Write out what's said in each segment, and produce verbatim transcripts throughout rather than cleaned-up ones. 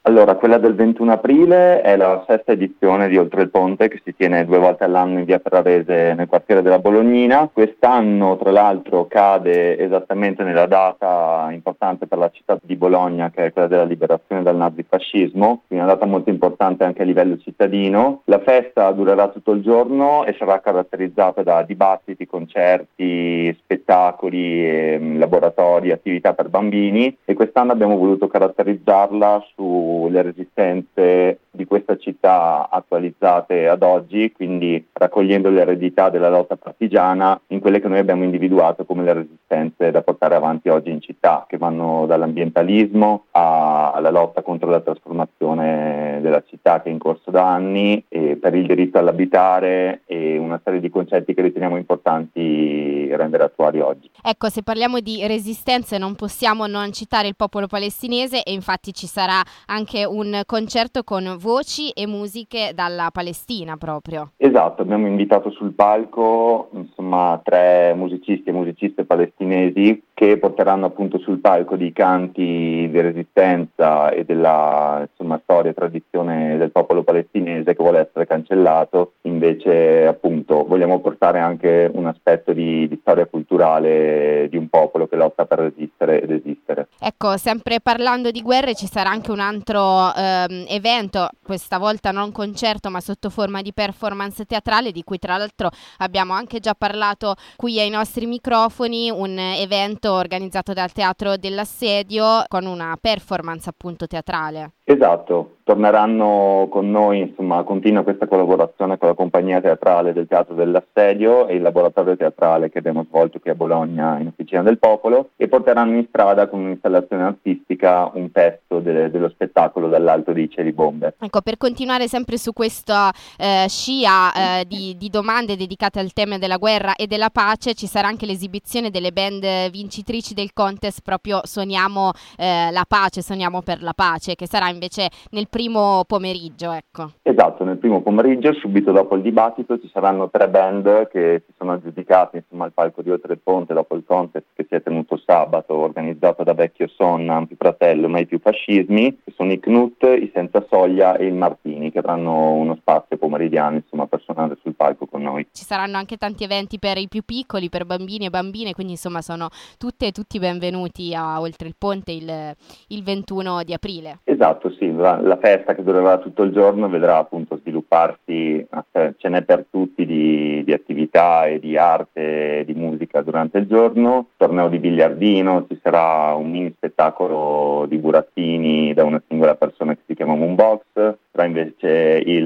Allora, quella del ventuno aprile è la sesta edizione di Oltre il Ponte, che si tiene due volte all'anno in via Ferrarese nel quartiere della Bolognina. Quest'anno, tra l'altro, cade esattamente nella data importante per la città di Bologna, che è quella della liberazione dal nazifascismo, quindi una data molto importante anche a livello cittadino. La festa durerà tutto il giorno e sarà caratterizzata da dibattiti, concerti, spettacoli, ehm, laboratori, attività per bambini, e quest'anno abbiamo voluto caratterizzarla su le resistenze di questa città attualizzate ad oggi, quindi raccogliendo l'eredità della lotta partigiana in quelle che noi abbiamo individuato come le resistenze da portare avanti oggi in città, che vanno dall'ambientalismo a- alla lotta contro la trasformazione della città che è in corso da anni, e per il diritto all'abitare e una serie di concetti che riteniamo importanti rendere attuali oggi. Ecco, se parliamo di resistenze non possiamo non citare il popolo palestinese, e infatti ci sarà anche un concerto con voci e musiche dalla Palestina proprio. Esatto, abbiamo invitato sul palco insomma tre musicisti e musiciste palestinesi che porteranno appunto sul palco dei canti di resistenza e della insomma storia e tradizione del popolo palestinese che vuole essere cancellato. Invece appunto vogliamo portare anche un aspetto di, di storia culturale di un popolo che lotta per resistere ed esistere. Ecco, sempre parlando di guerre, ci sarà anche un altro ehm, evento, questa volta non concerto ma sotto forma di performance teatrale, di cui tra l'altro abbiamo anche già parlato qui ai nostri microfoni, un evento organizzato dal Teatro dell'Assedio con una performance appunto teatrale. Esatto, torneranno con noi, insomma, continua questa collaborazione con la compagnia teatrale del Teatro dell'Assedio e il laboratorio teatrale che abbiamo svolto qui a Bologna in Officina del Popolo, e porteranno in strada con un'installazione artistica un pezzo de- dello spettacolo Dall'alto dei cieli bombe. Ecco, per continuare sempre su questa eh, scia eh, di, di domande dedicate al tema della guerra e della pace, ci sarà anche l'esibizione delle band vincitrici del contest proprio Suoniamo eh, la pace, Suoniamo per la pace, che sarà invece nel primo pomeriggio, ecco. Esatto, nel primo pomeriggio, subito dopo il dibattito, ci saranno tre band che si sono aggiudicate insomma al palco di Oltre il Ponte dopo il contest che si è tenuto sabato, organizzato da Vecchio Son, Ampi Fratello, Mai più fascismi, che sono i Knut, i Senza Soglia e il Martini, che avranno uno spazio pomeridiano insomma per suonare sul palco con noi. Ci saranno anche tanti eventi per i più piccoli, per bambini e bambine, quindi insomma sono tutte e tutti benvenuti a Oltre il Ponte il, il ventuno di aprile. Esatto, sì, la, la festa che durerà tutto il giorno vedrà appunto svilupparsi, eh, ce n'è per tutti di, di attività e di arte e di musica durante il giorno, torneo di biliardino, ci sarà un mini spettacolo di burattini da una singola persona che si chiama Moonbox, sarà invece il,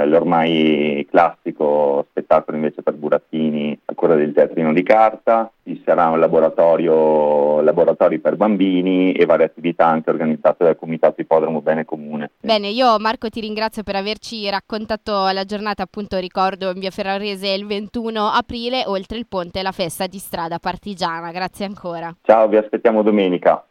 l'ormai classico spettacolo invece per burattini a cura del Teatrino di Carta, ci sarà un laboratorio, laboratori per bambini e varie attività anche organizzate dal Comitato Ippodromo Bene Comune. Bene, io Marco ti ringrazio per averci raccontato la giornata, appunto ricordo in via Ferrarese il ventuno aprile, Oltre il Ponte la festa di strada partigiana, grazie ancora. Ciao, vi aspettiamo domenica.